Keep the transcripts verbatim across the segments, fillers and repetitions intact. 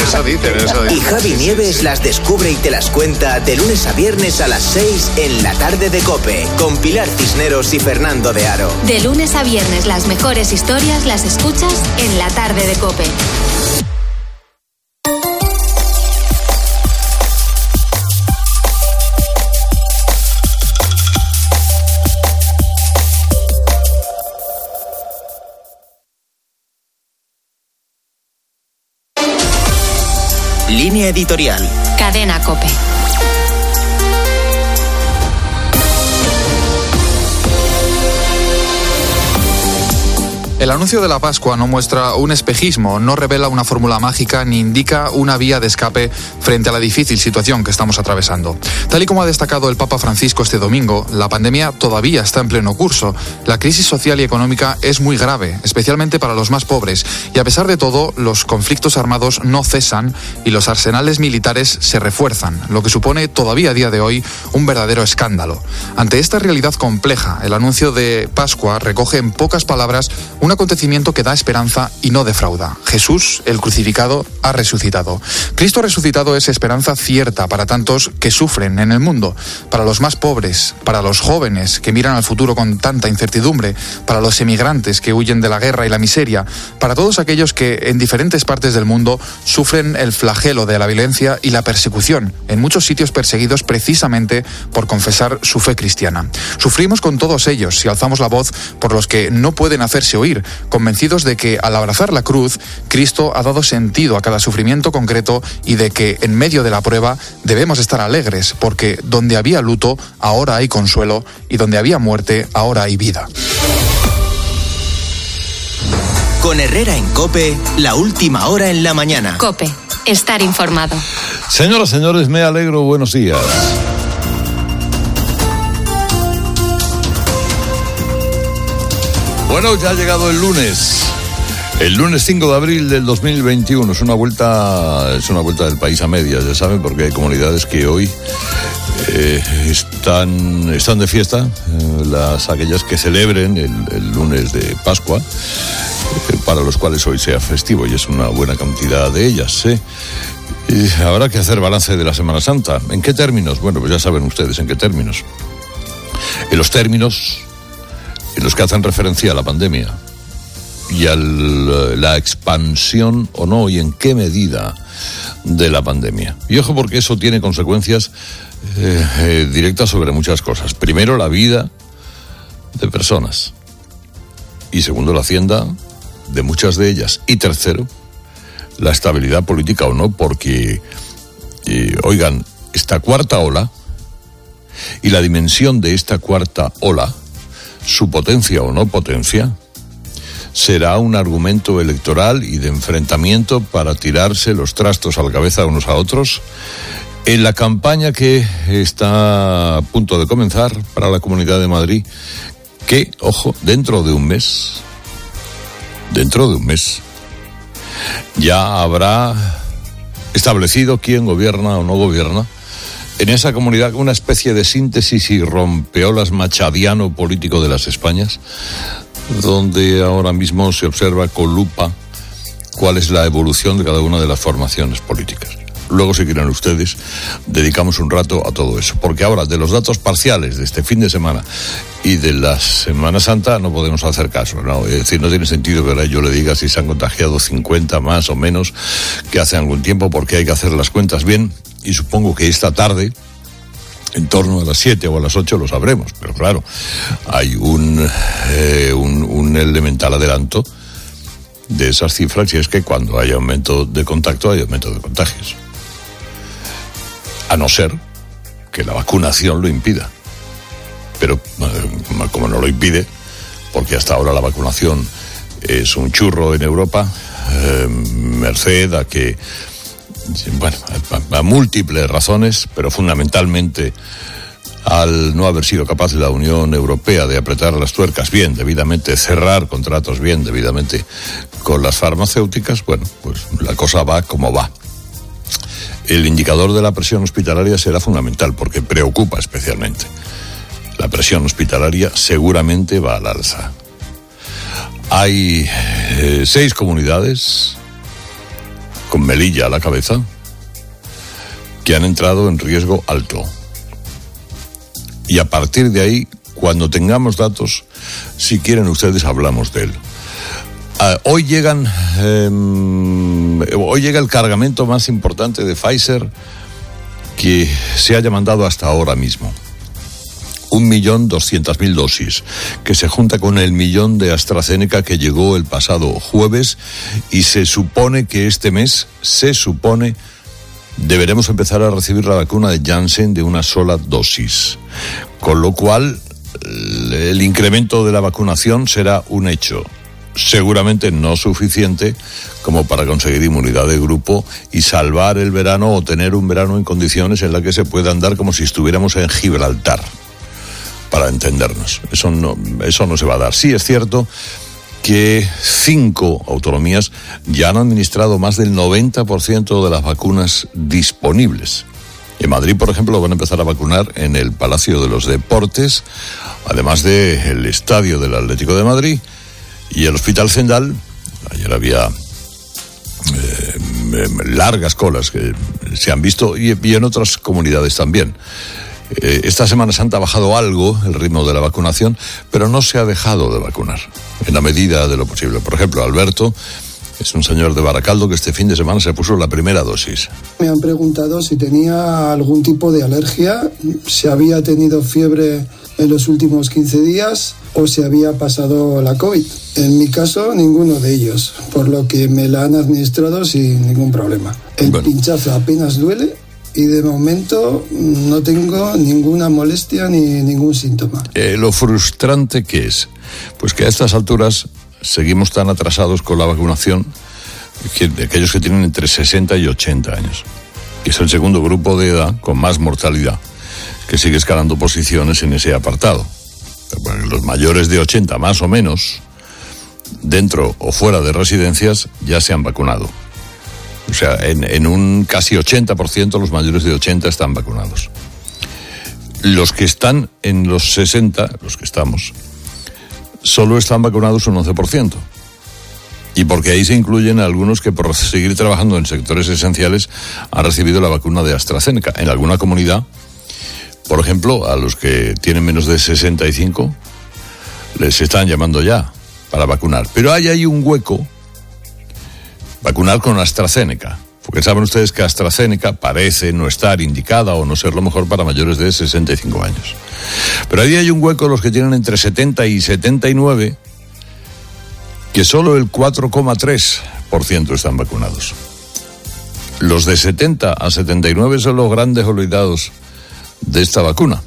Eso dicen, eso dicen. Y Javi Nieves las descubre y te las cuenta de lunes a viernes a las seis en La Tarde de COPE, con Pilar Cisneros y Fernando de Aro. De lunes a viernes las mejores historias las escuchas en La Tarde de COPE. Línea editorial. Cadena COPE. El anuncio de la Pascua no muestra un espejismo, no revela una fórmula mágica ni indica una vía de escape frente a la difícil situación que estamos atravesando. Tal y como ha destacado el Papa Francisco este domingo, la pandemia todavía está en pleno curso. La crisis social y económica es muy grave, especialmente para los más pobres, y a pesar de todo, los conflictos armados no cesan y los arsenales militares se refuerzan, lo que supone todavía a día de hoy un verdadero escándalo. Ante esta realidad compleja, el anuncio de Pascua recoge en pocas palabras un acontecimiento que da esperanza y no defrauda. Jesús, el crucificado, ha resucitado. Cristo resucitado es esperanza cierta para tantos que sufren en el mundo, para los más pobres, para los jóvenes que miran al futuro con tanta incertidumbre, para los emigrantes que huyen de la guerra y la miseria, para todos aquellos que en diferentes partes del mundo sufren el flagelo de la violencia y la persecución, en muchos sitios perseguidos precisamente por confesar su fe cristiana. Sufrimos con todos ellos si alzamos la voz por los que no pueden hacerse oír, convencidos de que al abrazar la cruz, Cristo ha dado sentido a cada sufrimiento concreto y de que en medio de la prueba debemos estar alegres, porque donde había luto, ahora hay consuelo, y donde había muerte, ahora hay vida. Con Herrera en COPE, la última hora en la mañana. COPE, estar informado. Señoras, señores, me alegro, buenos días. Bueno, ya ha llegado el lunes. El lunes cinco de abril del dos mil veintiuno. Es una vuelta, es una vuelta del país a medias, ya saben, porque hay comunidades que hoy eh, están, están de fiesta, eh, las aquellas que celebren el, el lunes de Pascua, eh, para los cuales hoy sea festivo, y es una buena cantidad de ellas, ¿eh? Y habrá que hacer balance de la Semana Santa. ¿En qué términos? Bueno, pues ya saben ustedes en qué términos. En los términos en los que hacen referencia a la pandemia y a la expansión o no y en qué medida de la pandemia. Y ojo, porque eso tiene consecuencias eh, eh, directas sobre muchas cosas. Primero, la vida de personas. Y segundo, la hacienda de muchas de ellas. Y tercero, la estabilidad política o no, porque, eh, oigan, esta cuarta ola y la dimensión de esta cuarta ola, su potencia o no potencia, será un argumento electoral y de enfrentamiento para tirarse los trastos a la cabeza unos a otros en la campaña que está a punto de comenzar para la Comunidad de Madrid, que, ojo, dentro de un mes, dentro de un mes, ya habrá establecido quién gobierna o no gobierna en esa comunidad, una especie de síntesis y rompeolas machadiano político de las Españas, donde ahora mismo se observa con lupa cuál es la evolución de cada una de las formaciones políticas. Luego, si quieren ustedes, dedicamos un rato a todo eso, porque ahora de los datos parciales de este fin de semana y de la Semana Santa no podemos hacer caso, ¿no? Es decir, no tiene sentido que ahora yo le diga si se han contagiado cincuenta más o menos que hace algún tiempo, porque hay que hacer las cuentas bien, y supongo que esta tarde, en torno a las siete o a las ocho, lo sabremos. Pero claro, hay un, eh, un, un elemental adelanto de esas cifras, y es que cuando hay aumento de contacto, hay aumento de contagios. A no ser que la vacunación lo impida. Pero eh, como no lo impide, porque hasta ahora la vacunación es un churro en Europa, eh, merced a que, bueno, a, a múltiples razones, pero fundamentalmente al no haber sido capaz la Unión Europea de apretar las tuercas bien, debidamente, cerrar contratos bien, debidamente con las farmacéuticas, bueno, pues la cosa va como va. El indicador de la presión hospitalaria será fundamental porque preocupa especialmente. La presión hospitalaria seguramente va al alza. Hay eh, seis comunidades con Melilla a la cabeza, que han entrado en riesgo alto. Y a partir de ahí, cuando tengamos datos, si quieren ustedes, hablamos de él. Uh, hoy llegan, eh, hoy llega el cargamento más importante de Pfizer que se haya mandado hasta ahora mismo. Un millón doscientas mil dosis, que se junta con el millón de AstraZeneca que llegó el pasado jueves, y se supone que este mes, se supone, deberemos empezar a recibir la vacuna de Janssen de una sola dosis. Con lo cual, el incremento de la vacunación será un hecho. Seguramente no suficiente como para conseguir inmunidad de grupo y salvar el verano o tener un verano en condiciones en las que se pueda andar como si estuviéramos en Gibraltar, para entendernos. Eso no, eso no se va a dar. Sí es cierto que cinco autonomías ya han administrado más del noventa por ciento de las vacunas disponibles. En Madrid, por ejemplo, van a empezar a vacunar en el Palacio de los Deportes, además del Estadio del Atlético de Madrid y el Hospital Zendal. Ayer había eh, largas colas que se han visto, y, y en otras comunidades también. Eh, esta Semana Santa ha bajado algo el ritmo de la vacunación, pero no se ha dejado de vacunar, en la medida de lo posible. Por ejemplo, Alberto es un señor de Baracaldo que este fin de semana se puso la primera dosis. Me han preguntado si tenía algún tipo de alergia, si había tenido fiebre en los últimos quince días o si había pasado la COVID. En mi caso, ninguno de ellos, por lo que me la han administrado sin ningún problema. El bueno. pinchazo apenas duele y de momento no tengo ninguna molestia ni ningún síntoma. Eh, lo frustrante que es, pues que a estas alturas seguimos tan atrasados con la vacunación, que de aquellos que tienen entre sesenta y ochenta años, que es el segundo grupo de edad con más mortalidad, que sigue escalando posiciones en ese apartado. Bueno, los mayores de ochenta, más o menos, dentro o fuera de residencias, ya se han vacunado. O sea, en, en un casi ochenta por ciento los mayores de ochenta están vacunados. Los que están en los sesenta, los que estamos, solo están vacunados un once por ciento. Y porque ahí se incluyen algunos que por seguir trabajando en sectores esenciales han recibido la vacuna de AstraZeneca. En alguna comunidad, por ejemplo, a los que tienen menos de sesenta y cinco, les están llamando ya para vacunar. Pero hay ahí un hueco, vacunar con AstraZeneca. Porque saben ustedes que AstraZeneca parece no estar indicada o no ser lo mejor para mayores de sesenta y cinco años. Pero ahí hay un hueco los que tienen entre setenta y setenta y nueve, que solo el cuatro coma tres por ciento están vacunados. Los de setenta a setenta y nueve son los grandes olvidados de esta vacuna.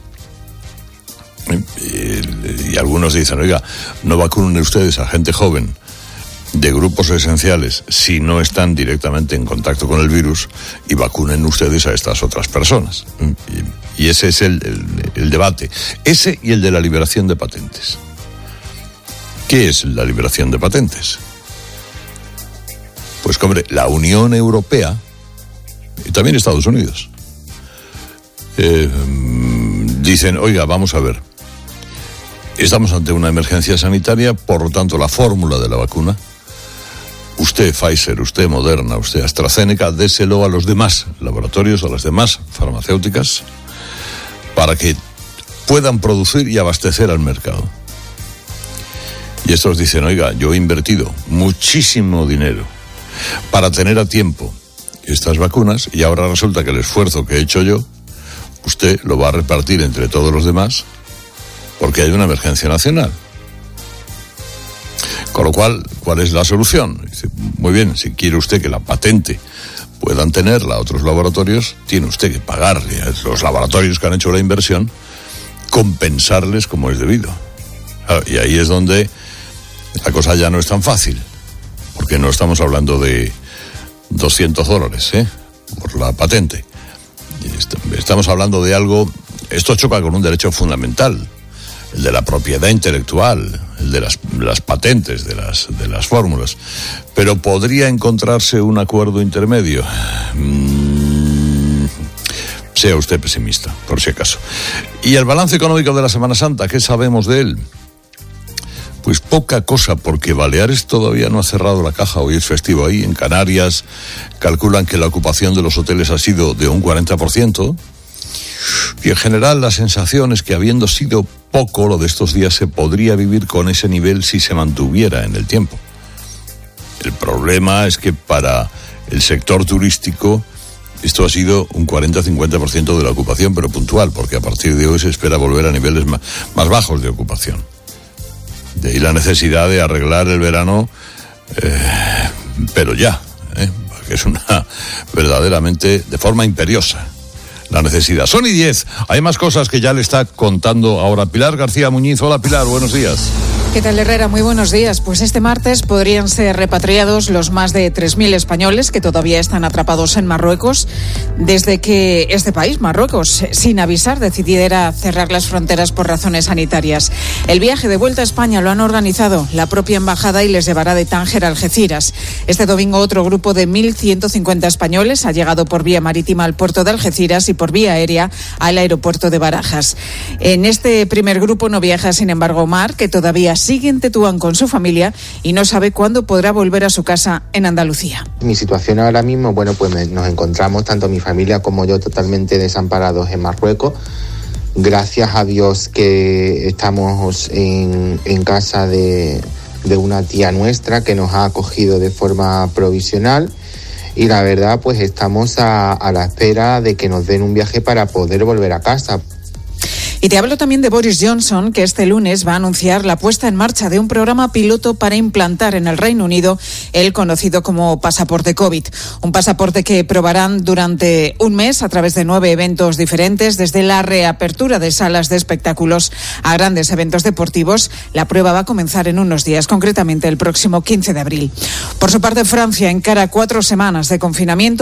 Y, y algunos dicen, oiga, no vacunen ustedes a gente joven de grupos esenciales si no están directamente en contacto con el virus, y vacunen ustedes a estas otras personas. Y, y ese es el, el, el debate. Ese y el de la liberación de patentes. ¿Qué es la liberación de patentes? Pues, hombre, la Unión Europea y también Estados Unidos eh, dicen, oiga, vamos a ver, estamos ante una emergencia sanitaria, por lo tanto la fórmula de la vacuna, usted Pfizer, usted Moderna, usted AstraZeneca, déselo a los demás laboratorios, a las demás farmacéuticas, para que puedan producir y abastecer al mercado. Y estos dicen, oiga, yo he invertido muchísimo dinero para tener a tiempo estas vacunas, y ahora resulta que el esfuerzo que he hecho yo, usted lo va a repartir entre todos los demás porque hay una emergencia nacional. Con lo cual, ¿cuál es la solución? Dice, muy bien, si quiere usted que la patente puedan tenerla otros laboratorios, tiene usted que pagarle a los laboratorios que han hecho la inversión, compensarles como es debido. Y ahí es donde la cosa ya no es tan fácil, porque no estamos hablando de doscientos dólares, ¿eh?, por la patente. Estamos hablando de algo, esto choca con un derecho fundamental, el de la propiedad intelectual, el de las, las patentes, de las, de las fórmulas. Pero podría encontrarse un acuerdo intermedio. Mm, sea usted pesimista, por si acaso. Y el balance económico de la Semana Santa, ¿qué sabemos de él? Pues poca cosa, porque Baleares todavía no ha cerrado la caja, hoy es festivo ahí. En Canarias calculan que la ocupación de los hoteles ha sido de un cuarenta por ciento. Y en general la sensación es que, habiendo sido poco, lo de estos días se podría vivir con ese nivel si se mantuviera en el tiempo. El problema es que para el sector turístico esto ha sido un cuarenta a cincuenta por ciento de la ocupación, pero puntual, porque a partir de hoy se espera volver a niveles más, más bajos de ocupación. De ahí la necesidad de arreglar el verano, eh, pero ya, eh, porque es una verdaderamente de forma imperiosa la necesidad. Son y diez, hay más cosas que ya le está contando ahora Pilar García Muñiz. Hola Pilar, buenos días. ¿Qué tal, Herrera? Muy buenos días. Pues este martes podrían ser repatriados los más de tres mil españoles que todavía están atrapados en Marruecos desde que este país, Marruecos, sin avisar, decidiera cerrar las fronteras por razones sanitarias. El viaje de vuelta a España lo han organizado la propia embajada y les llevará de Tánger a Algeciras. Este domingo otro grupo de mil ciento cincuenta españoles ha llegado por vía marítima al puerto de Algeciras y por vía aérea al aeropuerto de Barajas. En este primer grupo no viaja, sin embargo, Omar, que todavía sigue en Tetuán con su familia y no sabe cuándo podrá volver a su casa en Andalucía. Mi situación ahora mismo, bueno, pues me, nos encontramos tanto mi familia como yo totalmente desamparados en Marruecos. Gracias a Dios que estamos en, en casa de, de una tía nuestra que nos ha acogido de forma provisional. Y la verdad, pues estamos a, a la espera de que nos den un viaje para poder volver a casa. Y te hablo también de Boris Johnson, que este lunes va a anunciar la puesta en marcha de un programa piloto para implantar en el Reino Unido el conocido como pasaporte COVID. Un pasaporte que probarán durante un mes a través de nueve eventos diferentes, desde la reapertura de salas de espectáculos a grandes eventos deportivos. La prueba va a comenzar en unos días, concretamente el próximo quince de abril. Por su parte, Francia encara cuatro semanas de confinamiento